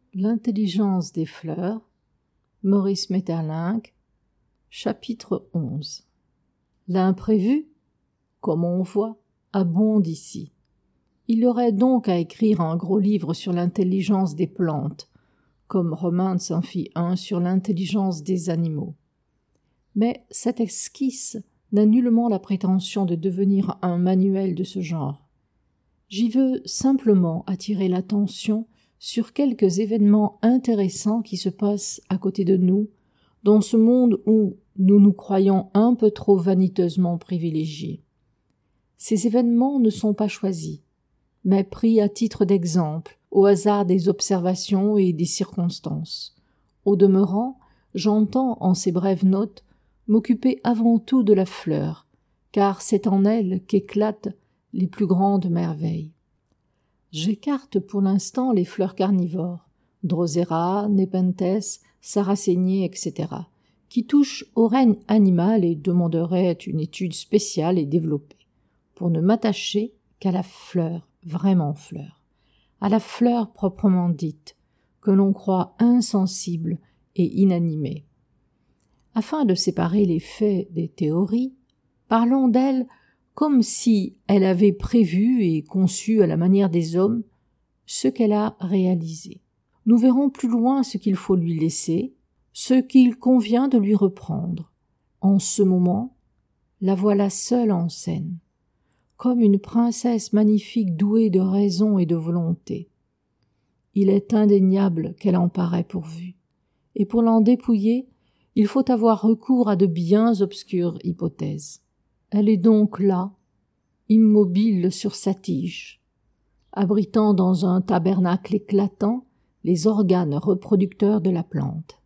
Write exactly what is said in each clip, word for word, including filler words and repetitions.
L'intelligence des fleurs, Maurice Maeterlinck, chapitre onze. L'imprévu, comme on voit, abonde ici. Il y aurait donc à écrire un gros livre sur l'intelligence des plantes, comme Romans en fit un sur l'intelligence des animaux. Mais cette esquisse n'a nullement la prétention de devenir un manuel de ce genre. J'y veux simplement attirer l'attention sur quelques événements intéressants qui se passent à côté de nous, dans ce monde où nous nous croyons un peu trop vaniteusement privilégiés. Ces événements ne sont pas choisis, mais pris à titre d'exemple, au hasard des observations et des circonstances. Au demeurant, j'entends en ces brèves notes m'occuper avant tout de la fleur, car c'est en elle qu'éclatent les plus grandes merveilles. J'écarte pour l'instant les fleurs carnivores, Drosera, Nepenthes, Sarracénier, et cetera, qui touchent au règne animal et demanderaient une étude spéciale et développée, pour ne m'attacher qu'à la fleur, vraiment fleur, à la fleur proprement dite, que l'on croit insensible et inanimée. Afin de séparer les faits des théories, parlons d'elle comme si elle avait prévu et conçu à la manière des hommes ce qu'elle a réalisé. Nous verrons plus loin ce qu'il faut lui laisser, ce qu'il convient de lui reprendre. En ce moment, la voilà seule en scène, comme une princesse magnifique douée de raison et de volonté. Il est indéniable qu'elle en paraît pourvue, et pour l'en dépouiller, il faut avoir recours à de bien obscures hypothèses. Elle est donc là, immobile sur sa tige, abritant dans un tabernacle éclatant les organes reproducteurs de la plante.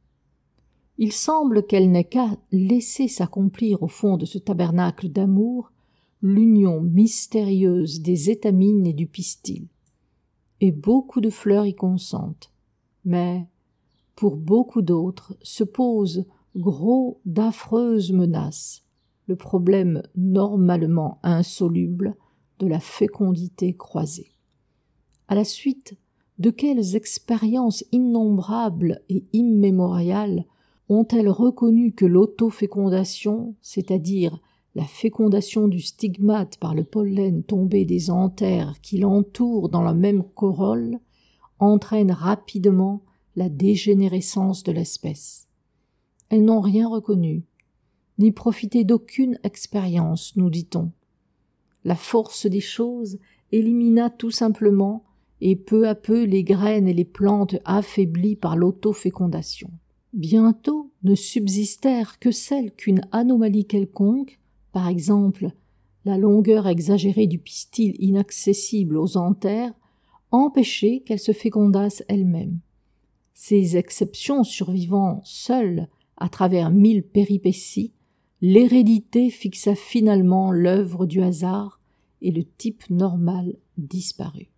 Il semble qu'elle n'ait qu'à laisser s'accomplir au fond de ce tabernacle d'amour l'union mystérieuse des étamines et du pistil. Et beaucoup de fleurs y consentent. Mais, pour beaucoup d'autres, se pose gros d'affreuses menaces, le problème normalement insoluble de la fécondité croisée. À la suite de quelles expériences innombrables et immémoriales ont-elles reconnu que l'autofécondation, c'est-à-dire la fécondation du stigmate par le pollen tombé des anthères qui l'entourent dans la même corolle, entraîne rapidement la dégénérescence de l'espèce. Elles n'ont rien reconnu, ni profité d'aucune expérience, nous dit-on. La force des choses élimina tout simplement et peu à peu les graines et les plantes affaiblies par l'autofécondation. Bientôt ne subsistèrent que celles qu'une anomalie quelconque, par exemple la longueur exagérée du pistil inaccessible aux anthères, empêchait qu'elles se fécondassent elles-mêmes. Ces exceptions survivant seules à travers mille péripéties, l'hérédité fixa finalement l'œuvre du hasard et le type normal disparut.